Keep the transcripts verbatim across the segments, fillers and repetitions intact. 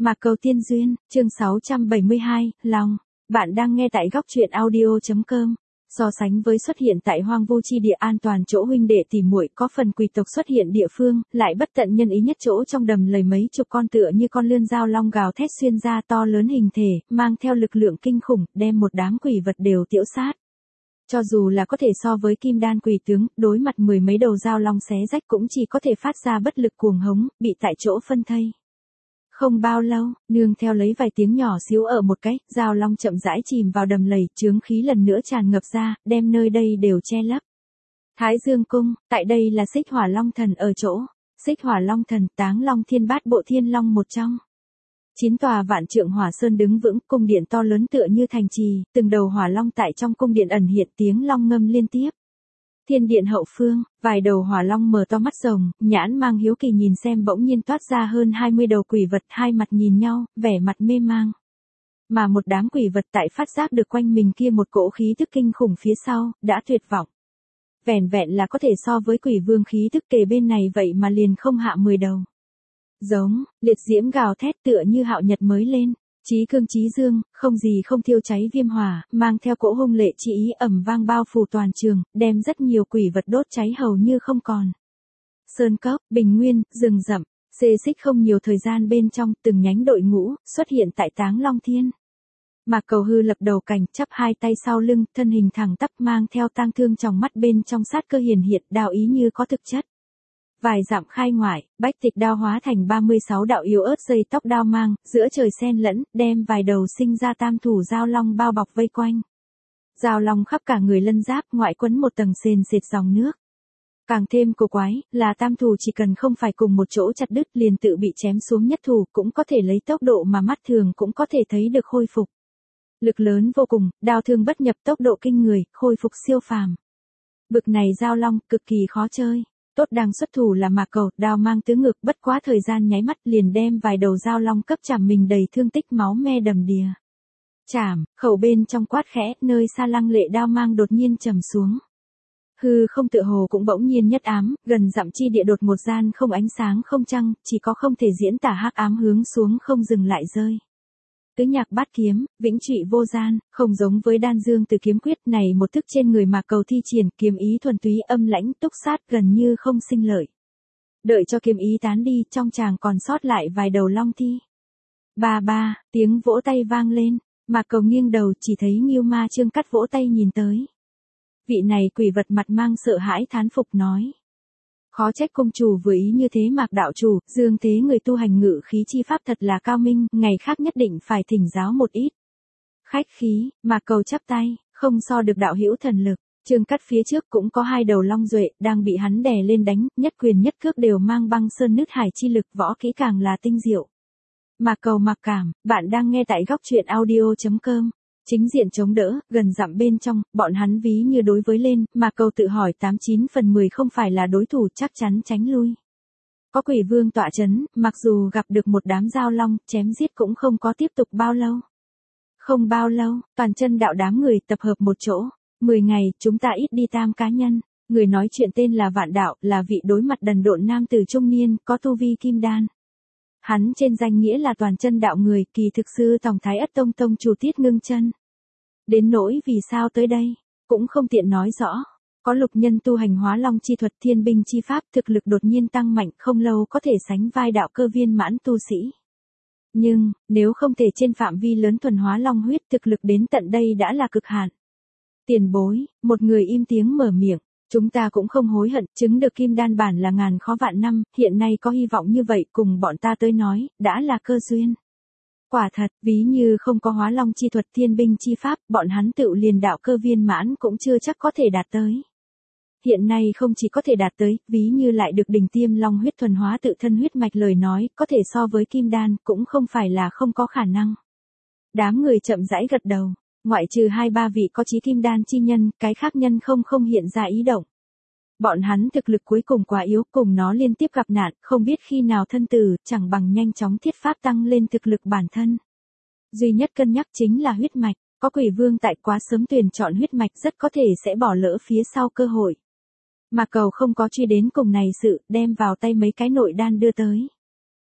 Mạc Cầu Tiên Duyên, chương sáu trăm bảy mươi hai, Lòng. Bạn đang nghe tại góc truyện audio chấm com. So sánh với xuất hiện tại hoang vu chi địa an toàn chỗ huynh đệ tỉ muội có phần quỷ tộc xuất hiện địa phương, lại bất tận nhân ý nhất chỗ trong đầm lầy mấy chục con tựa như con lươn dao long gào thét xuyên ra to lớn hình thể, mang theo lực lượng kinh khủng, đem một đám quỷ vật đều tiễu sát. Cho dù là có thể so với kim đan quỷ tướng, đối mặt mười mấy đầu dao long xé rách cũng chỉ có thể phát ra bất lực cuồng hống, bị tại chỗ phân thây. Không bao lâu, nương theo lấy vài tiếng nhỏ xíu ở một cái, dao long chậm rãi chìm vào đầm lầy, chướng khí lần nữa tràn ngập ra, đem nơi đây đều che lấp. Thái Dương Cung, tại đây là Xích Hỏa Long Thần ở chỗ. Xích Hỏa Long Thần, Táng Long Thiên Bát Bộ Thiên Long một trong. Chín tòa vạn trượng hỏa sơn đứng vững, cung điện to lớn tựa như thành trì, từng đầu hỏa long tại trong cung điện ẩn hiện tiếng long ngâm liên tiếp. Thiên điện hậu phương, vài đầu hỏa long mở to mắt rồng, nhãn mang hiếu kỳ nhìn xem bỗng nhiên toát ra hơn hai mươi đầu quỷ vật, hai mặt nhìn nhau, vẻ mặt mê mang. Mà một đám quỷ vật tại phát giác được quanh mình kia một cỗ khí thức kinh khủng phía sau, đã tuyệt vọng. Vẻn vẹn là có thể so với quỷ vương khí thức kề bên này vậy mà liền không hạ mười đầu. Giống, liệt diễm gào thét tựa như hạo nhật mới lên. Chí cương chí dương, không gì không thiêu cháy viêm hỏa, mang theo cỗ hung lệ chi ý ầm vang bao phủ toàn trường, đem rất nhiều quỷ vật đốt cháy hầu như không còn. Sơn cốc, bình nguyên, rừng rậm, xê xích không nhiều thời gian bên trong, từng nhánh đội ngũ, xuất hiện tại Táng Long Thiên. Mạc Cầu hư lập đầu cành, chắp hai tay sau lưng, thân hình thẳng tắp mang theo tang thương trong mắt bên trong sát cơ hiển hiện, đạo ý như có thực chất. Vài dặm khai ngoại, bách tịch đao hóa thành ba mươi sáu đạo yếu ớt dây tóc đao mang, giữa trời xen lẫn, đem vài đầu sinh ra tam thủ dao long bao bọc vây quanh. Dao long khắp cả người lân giáp, ngoại quấn một tầng sền sệt dòng nước. Càng thêm cổ quái, là tam thủ chỉ cần không phải cùng một chỗ chặt đứt liền tự bị chém xuống nhất thủ, cũng có thể lấy tốc độ mà mắt thường cũng có thể thấy được khôi phục. Lực lớn vô cùng, đao thương bất nhập, tốc độ kinh người, khôi phục siêu phàm. Bực này dao long cực kỳ khó chơi. Tốt đang xuất thủ là Mạc Cầu, đao mang tứ ngực, bất quá thời gian nháy mắt liền đem vài đầu dao long cấp chảm mình đầy thương tích, máu me đầm đìa. Chảm, khẩu bên trong quát khẽ, nơi xa lăng lệ đao mang đột nhiên trầm xuống. Hư không tựa hồ cũng bỗng nhiên nhất ám, gần dặm chi địa đột một gian không ánh sáng không trăng, chỉ có không thể diễn tả hắc ám hướng xuống không dừng lại rơi. Tứ nhạc bát kiếm, vĩnh trị vô gian, không giống với đan dương từ kiếm quyết này một thức trên người Mạc Cầu thi triển, kiếm ý thuần túy âm lãnh túc sát gần như không sinh lợi. Đợi cho kiếm ý tán đi, trong chàng còn sót lại vài đầu long thi. Ba ba, tiếng vỗ tay vang lên, Mạc Cầu nghiêng đầu chỉ thấy Ngưu Ma Trương Cắt vỗ tay nhìn tới. Vị này quỷ vật mặt mang sợ hãi thán phục nói. Khó trách công chủ vừa ý như thế Mạc đạo chủ, dương thế người tu hành ngự khí chi pháp thật là cao minh, ngày khác nhất định phải thỉnh giáo một ít. Khách khí, Mạc Cầu chắp tay, không so được đạo hữu thần lực. Trương Cắt phía trước cũng có hai đầu long duệ, đang bị hắn đè lên đánh, nhất quyền nhất cước đều mang băng sơn nứt hải chi lực, võ kỹ càng là tinh diệu. Mạc Cầu mặc cảm, bạn đang nghe tại góc truyện audio chấm com. Chính diện chống đỡ, gần dặm bên trong, bọn hắn ví như đối với lên, Mạc Cầu tự hỏi tám chín phần mười không phải là đối thủ, chắc chắn tránh lui. Có quỷ vương tọa chấn, mặc dù gặp được một đám dao long, chém giết cũng không có tiếp tục bao lâu. Không bao lâu, toàn chân đạo đám người tập hợp một chỗ. Mười ngày, chúng ta ít đi tam cá nhân. Người nói chuyện tên là Vạn Đạo, là vị đối mặt đần độn nam tử trung niên, có tu vi kim đan. Hắn trên danh nghĩa là toàn chân đạo người, kỳ thực sư tổng thái ất tông tông chủ Tiết Ngưng Chân. Đến nỗi vì sao tới đây, cũng không tiện nói rõ. Có lục nhân tu hành hóa long chi thuật, thiên binh chi pháp, thực lực đột nhiên tăng mạnh, không lâu có thể sánh vai đạo cơ viên mãn tu sĩ. Nhưng, nếu không thể trên phạm vi lớn thuần hóa long huyết, thực lực đến tận đây đã là cực hạn. Tiền bối, một người im tiếng mở miệng. Chúng ta cũng không hối hận, chứng được kim đan bản là ngàn khó vạn năm, hiện nay có hy vọng như vậy, cùng bọn ta tới nói, đã là cơ duyên. Quả thật, ví như không có hóa long chi thuật, thiên binh chi pháp, bọn hắn tự liền đạo cơ viên mãn cũng chưa chắc có thể đạt tới. Hiện nay không chỉ có thể đạt tới, ví như lại được đỉnh tiêm long huyết thuần hóa tự thân huyết mạch lời nói, có thể so với kim đan, cũng không phải là không có khả năng. Đám người chậm rãi gật đầu. Ngoại trừ hai ba vị có chí kim đan chi nhân, cái khác nhân không không hiện ra ý động. Bọn hắn thực lực cuối cùng quá yếu, cùng nó liên tiếp gặp nạn, không biết khi nào thân tử, chẳng bằng nhanh chóng thiết pháp tăng lên thực lực bản thân. Duy nhất cân nhắc chính là huyết mạch, có quỷ vương tại quá sớm tuyển chọn huyết mạch rất có thể sẽ bỏ lỡ phía sau cơ hội. Mạc Cầu không có truy đến cùng này sự, đem vào tay mấy cái nội đan đưa tới.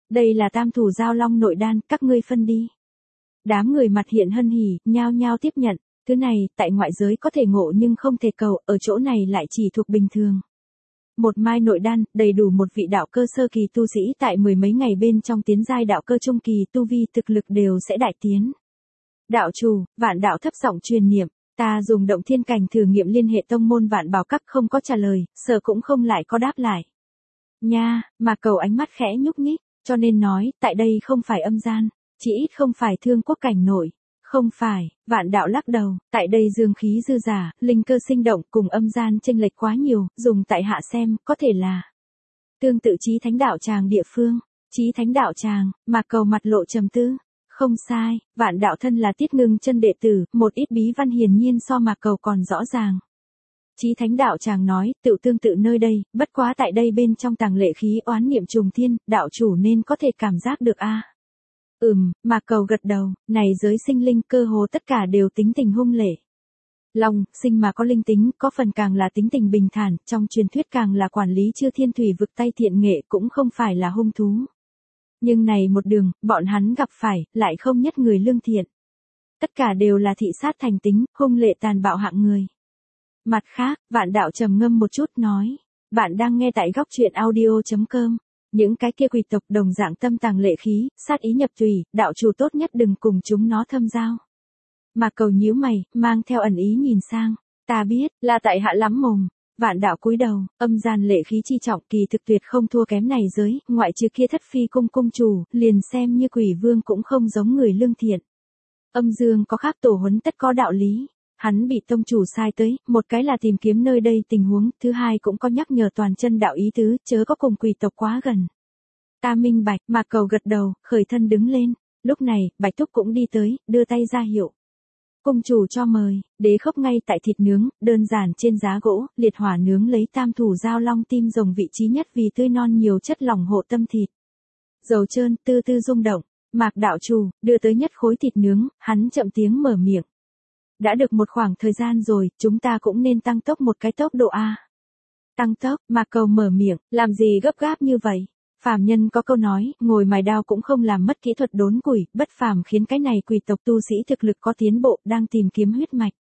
Đây là tam thủ giao long nội đan, các ngươi phân đi. Đám người mặt hiện hân hỉ, nhao nhao tiếp nhận. Thứ này, tại ngoại giới có thể ngộ nhưng không thể cầu, ở chỗ này lại chỉ thuộc bình thường. Một mai nội đan, đầy đủ một vị đạo cơ sơ kỳ tu sĩ tại mười mấy ngày bên trong tiến giai đạo cơ trung kỳ tu vi thực lực đều sẽ đại tiến. Đạo chủ, Vạn Đạo thấp giọng truyền niệm, ta dùng động thiên cảnh thử nghiệm liên hệ tông môn Vạn Bảo Các không có trả lời, sợ cũng không lại có đáp lại. Nha, mà cầu ánh mắt khẽ nhúc nhích, cho nên nói, tại đây không phải âm gian, chỉ ít không phải thương quốc cảnh nổi. Không phải, Vạn Đạo lắc đầu, tại đây dương khí dư giả, linh cơ sinh động cùng âm gian chênh lệch quá nhiều, dùng tại hạ xem, có thể là tương tự chí thánh đạo tràng địa phương, chí thánh đạo tràng, mà cầu mặt lộ trầm tư. Không sai, Vạn Đạo thân là Tiết Ngưng chân đệ tử, một ít bí văn hiển nhiên so mà cầu còn rõ ràng. Chí thánh đạo tràng nói, tự tương tự nơi đây, bất quá tại đây bên trong tàng lệ khí oán niệm trùng thiên, đạo chủ nên có thể cảm giác được a. À. Ừm, mà cầu gật đầu, này giới sinh linh cơ hồ tất cả đều tính tình hung lệ. Long, sinh mà có linh tính, có phần càng là tính tình bình thản, trong truyền thuyết càng là quản lý chư thiên thủy vực tay thiện nghệ cũng không phải là hung thú. Nhưng này một đường, bọn hắn gặp phải, lại không nhất người lương thiện. Tất cả đều là thị sát thành tính, hung lệ tàn bạo hạng người. Mặt khác, Vạn Đạo trầm ngâm một chút nói, bạn đang nghe tại góc truyện audio chấm com. Những cái kia quỷ tộc đồng dạng tâm tàng lệ khí, sát ý nhập tùy, đạo chủ tốt nhất đừng cùng chúng nó thâm giao. Mà cầu nhíu mày, mang theo ẩn ý nhìn sang, ta biết, là tại hạ lắm mồm. Vạn Đạo cúi đầu, âm gian lệ khí chi trọng kỳ thực tuyệt không thua kém này giới, ngoại trừ kia thất phi cung cung chủ, liền xem như quỷ vương cũng không giống người lương thiện. Âm dương có khác tổ huấn tất có đạo lý. Hắn bị tông chủ sai tới, một cái là tìm kiếm nơi đây tình huống, thứ hai cũng có nhắc nhở toàn chân đạo ý tứ, chớ có cùng quỷ tộc quá gần. Ta minh bạch, mà cầu gật đầu, khởi thân đứng lên. Lúc này, Bạch Túc cũng đi tới, đưa tay ra hiệu. Cung chủ cho mời, đế khốc ngay tại thịt nướng, đơn giản trên giá gỗ, liệt hỏa nướng lấy tam thủ dao long tim rồng vị trí nhất vì tươi non nhiều chất lỏng hộ tâm thịt. Dầu trơn, tư tư rung động, Mạc đạo chủ, đưa tới nhất khối thịt nướng, hắn chậm tiếng mở miệng. Đã được một khoảng thời gian rồi, chúng ta cũng nên tăng tốc một cái tốc độ A. Tăng tốc, Mạc cầu mở miệng, làm gì gấp gáp như vậy? Phàm nhân có câu nói, ngồi mài đao cũng không làm mất kỹ thuật đốn củi, bất phàm khiến cái này quỷ tộc tu sĩ thực lực có tiến bộ, đang tìm kiếm huyết mạch.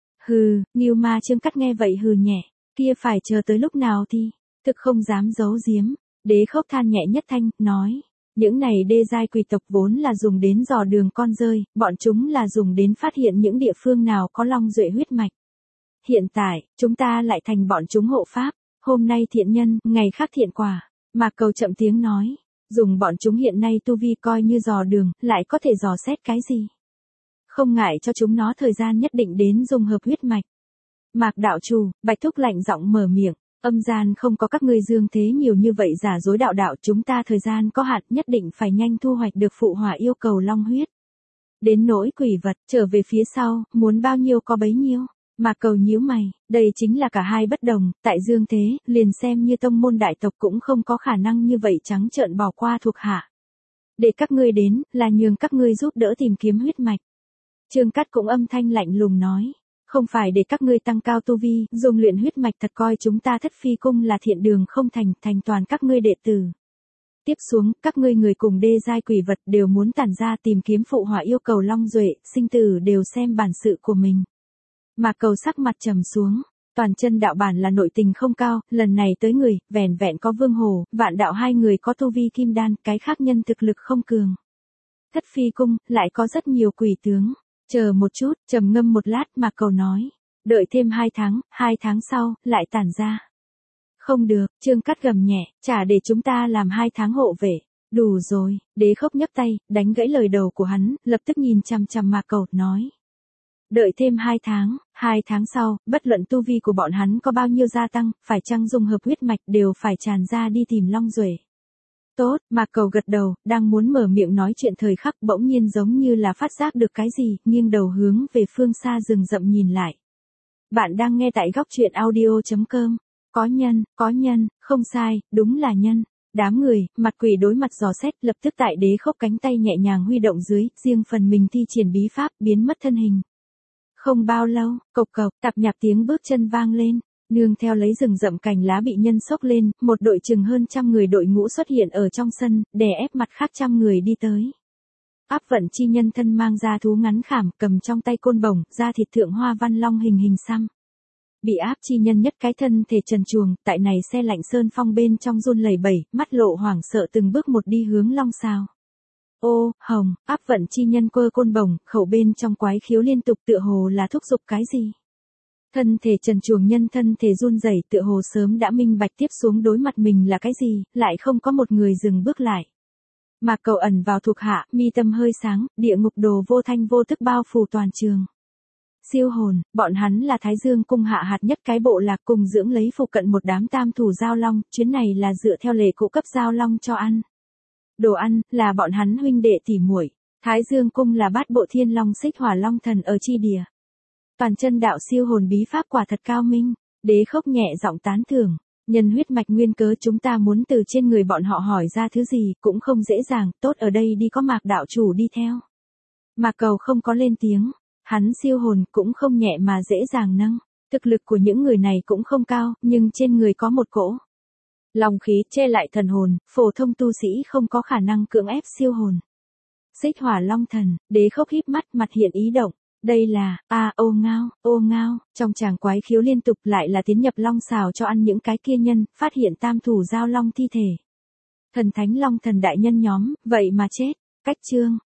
Hừ, Ngưu Ma Trương Cắt nghe vậy hừ nhẹ, kia phải chờ tới lúc nào thì, thực không dám giấu giếm. Đế khốc than nhẹ nhất thanh, nói, những này đê giai quỷ tộc vốn là dùng đến dò đường con rơi, bọn chúng là dùng đến phát hiện những địa phương nào có long duệ huyết mạch. Hiện tại, chúng ta lại thành bọn chúng hộ pháp, hôm nay thiện nhân, ngày khác thiện quả. Mà cầu chậm tiếng nói, dùng bọn chúng hiện nay tu vi coi như dò đường, lại có thể dò xét cái gì. Không ngại cho chúng nó thời gian nhất định đến dùng hợp huyết mạch. Mạc đạo chủ, Bạch Thúc lạnh giọng mở miệng, âm gian không có các ngươi dương thế nhiều như vậy giả dối đạo đạo, chúng ta thời gian có hạn, nhất định phải nhanh thu hoạch được phụ hỏa yêu cầu long huyết. Đến nỗi quỷ vật, trở về phía sau, muốn bao nhiêu có bấy nhiêu. Mà cầu nhíu mày, đây chính là cả hai bất đồng, tại dương thế, liền xem như tông môn đại tộc cũng không có khả năng như vậy trắng trợn bỏ qua thuộc hạ. Để các ngươi đến, là nhường các ngươi giúp đỡ tìm kiếm huyết mạch. Trương Cát cũng âm thanh lạnh lùng nói, không phải để các ngươi tăng cao tu vi, dùng luyện huyết mạch thật coi chúng ta thất phi cung là thiện đường không thành, thành toàn các ngươi đệ tử. Tiếp xuống, các ngươi người cùng đê giai quỷ vật đều muốn tản ra tìm kiếm phụ hỏa yêu cầu long duệ, sinh tử đều xem bản sự của mình. Mà cầu sắc mặt trầm xuống, toàn chân đạo bản là nội tình không cao, lần này tới người, vẻn vẹn có Vương Hồ, Vạn Đạo hai người có tu vi kim đan, cái khác nhân thực lực không cường. Thất phi cung, lại có rất nhiều quỷ tướng. Chờ một chút, trầm ngâm một lát mà cầu nói, đợi thêm hai tháng, hai tháng sau, lại tản ra. Không được, Trương Cát gầm nhẹ, chả để chúng ta làm hai tháng hộ vệ. Đủ rồi, đế khốc nhấp tay, đánh gãy lời đầu của hắn, lập tức nhìn chằm chằm mà cầu, nói. Đợi thêm hai tháng, hai tháng sau, bất luận tu vi của bọn hắn có bao nhiêu gia tăng, phải chăng dùng hợp huyết mạch đều phải tràn ra đi tìm long duệ. Tốt, mà cầu gật đầu, đang muốn mở miệng nói chuyện thời khắc bỗng nhiên giống như là phát giác được cái gì, nghiêng đầu hướng về phương xa rừng rậm nhìn lại. Bạn đang nghe tại góc truyện audio chấm com. Có nhân, có nhân, không sai, đúng là nhân. Đám người, mặt quỷ đối mặt dò xét, lập tức tại đế khốc cánh tay nhẹ nhàng huy động dưới, riêng phần mình thi triển bí pháp, biến mất thân hình. Không bao lâu, cộc cộc, tạp nhạp tiếng bước chân vang lên. Nương theo lấy rừng rậm cành lá bị nhân xốc lên, một đội chừng hơn trăm người đội ngũ xuất hiện ở trong sân, đè ép mặt khác trăm người đi tới. Áp vận chi nhân thân mang ra thú ngắn khảm, cầm trong tay côn bổng, da thịt thượng hoa văn long hình hình xăm. Bị áp chi nhân nhất cái thân thể trần truồng, tại này xe lạnh sơn phong bên trong run lẩy bẩy, mắt lộ hoảng sợ từng bước một đi hướng long xào. Ô, hồng, áp vận chi nhân quơ côn bổng, khẩu bên trong quái khiếu liên tục tựa hồ là thúc giục cái gì. Thân thể trần truồng nhân thân thể run rẩy tựa hồ sớm đã minh bạch tiếp xuống đối mặt mình là cái gì, lại không có một người dừng bước lại. Mà cậu ẩn vào thuộc hạ, mi tâm hơi sáng, địa ngục đồ vô thanh vô tức bao phủ toàn trường. Siêu hồn, bọn hắn là Thái Dương cung hạ hạt nhất cái bộ lạc cùng dưỡng lấy phụ cận một đám tam thủ giao long, chuyến này là dựa theo lệ cũ cấp giao long cho ăn. Đồ ăn, là bọn hắn huynh đệ tỉ muội. Thái Dương cung là bát bộ thiên long xích hỏa long thần ở chi địa. Toàn chân đạo siêu hồn bí pháp quả thật cao minh, đế khốc nhẹ giọng tán thưởng. Nhân huyết mạch nguyên cớ chúng ta muốn từ trên người bọn họ hỏi ra thứ gì cũng không dễ dàng, tốt ở đây đi có Mạc đạo chủ đi theo. Mạc cầu không có lên tiếng, hắn siêu hồn cũng không nhẹ mà dễ dàng nâng. Thực lực của những người này cũng không cao, nhưng trên người có một cỗ long khí che lại thần hồn, phổ thông tu sĩ không có khả năng cưỡng ép siêu hồn. Xích hỏa long thần, đế khốc híp mắt mặt hiện ý động. Đây là, a ô ngao, ô ngao, trong tràng quái khiếu liên tục lại là tiến nhập long xào cho ăn những cái kia nhân, phát hiện tam thủ giao long thi thể. Thần thánh long thần đại nhân nhóm, vậy mà chết, cách chương.